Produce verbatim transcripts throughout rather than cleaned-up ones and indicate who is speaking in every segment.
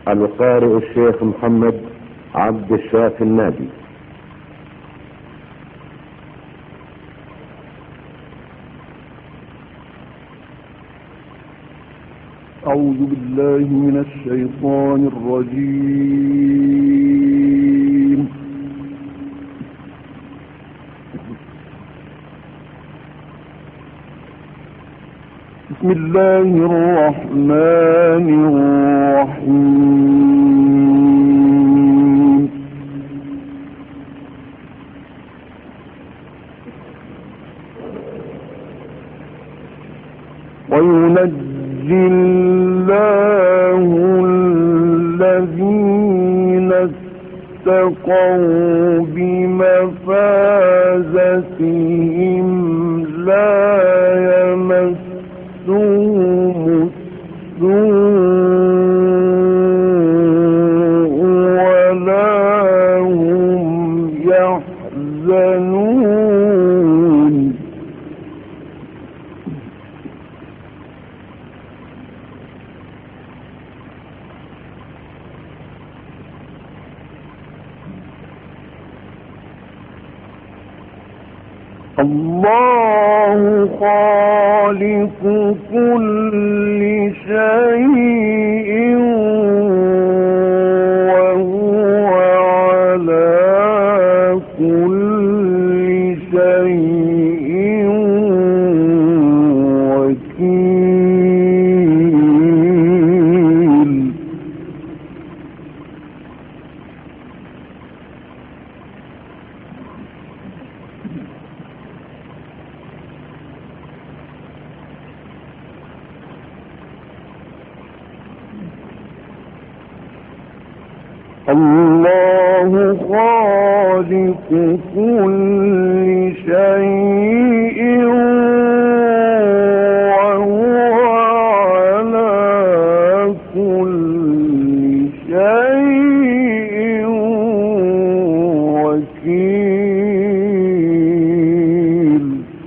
Speaker 1: القارئ الشيخ محمد عبد الشافي النادي.
Speaker 2: أعوذ بالله من الشيطان الرجيم. بسم الله الرحمن الرحيم. وينجي الله الذين اتقوا بمفازتهم لا يمسهم السوء ولا هم يحزنون. الله خالق كل شيء وهو على كل شيء وكيل. الله خالق كل شيء وهو على كل شيء وكيل.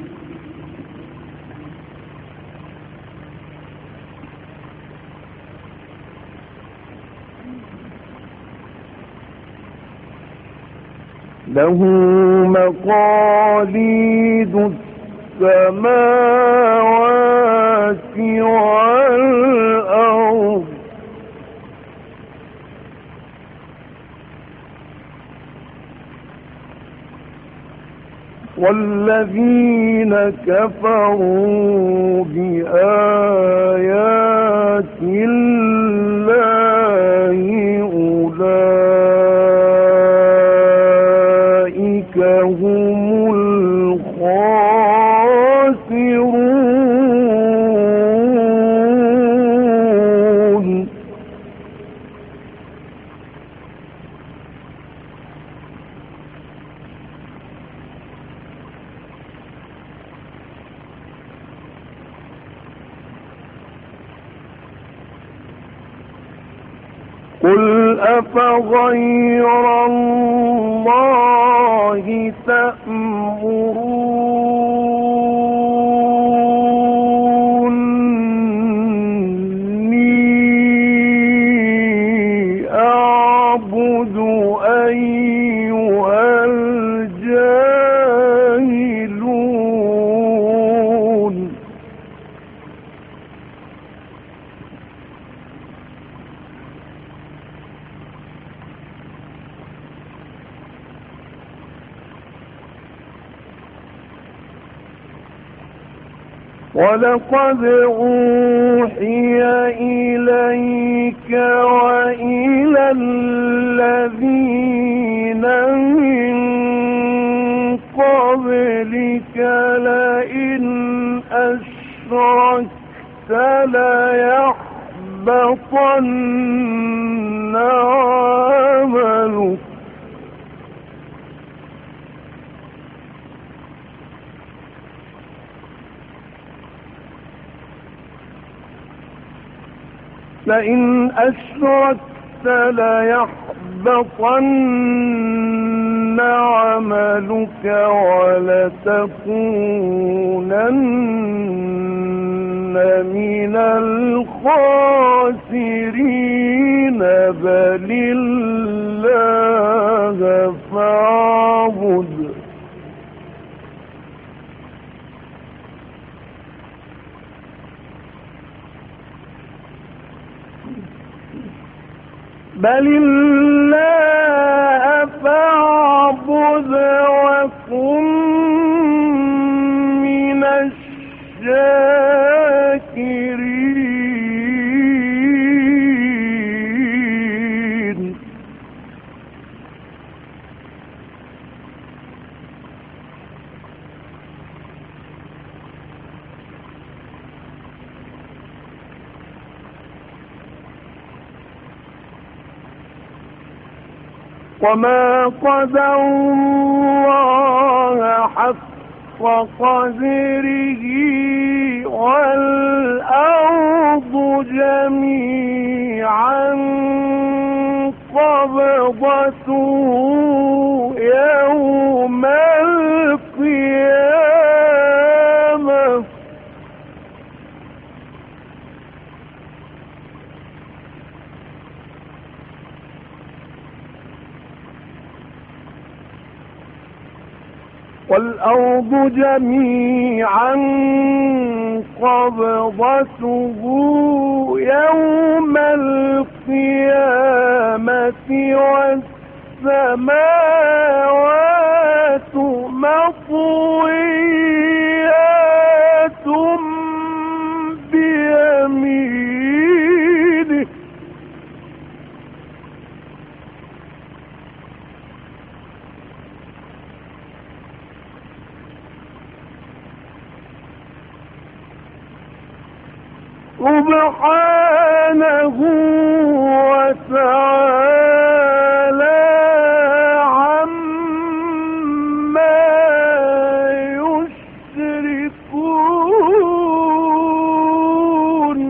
Speaker 2: له مقاليد السماوات والأرض والذين كفروا بآيات الله أولئك هم الخاسرون. قل أفغير الله تأمروني أعبد أيها الجاهلون. ولقد أوحي إليك وإلى الذين من قبلك لئن أشركت ليحبطن عملك لئن أشركت ليحبطن عملك ولتكونن من الخاسرين بل الله فاعبد بل الله فاعبد وكن من الشاكرين. وما قدروا الله حق قدره والأرض جميعا قبضته يوم القيامة والأرض جميعا قبضته يوم القيامة والسماوات مطويات بيمينه سبحانه وتعالى عما يشركون.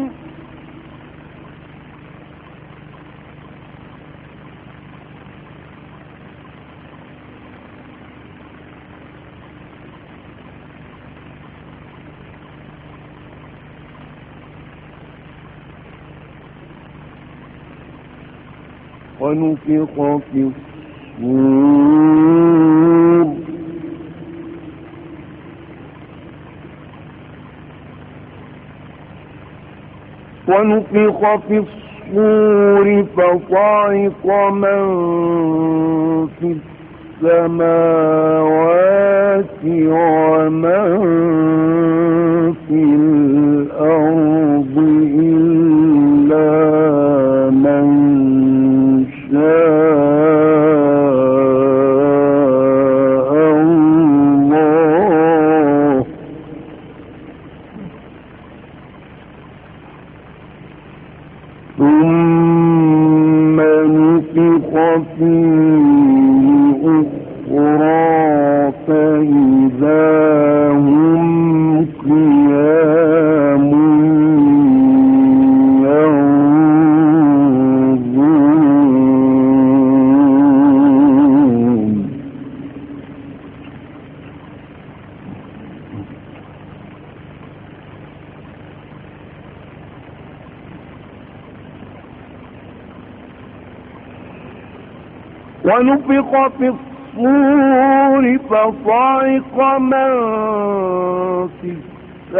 Speaker 2: ونفخ في الصور ونفخ في الصور فصعق من في السماوات ومن في الأرض إلا من الله ثم نفخ فيه أخرى فإذا هم قيام ونفخ في الصور فصعق من في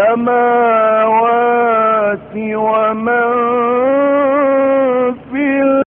Speaker 2: السماوات ومن في الأرض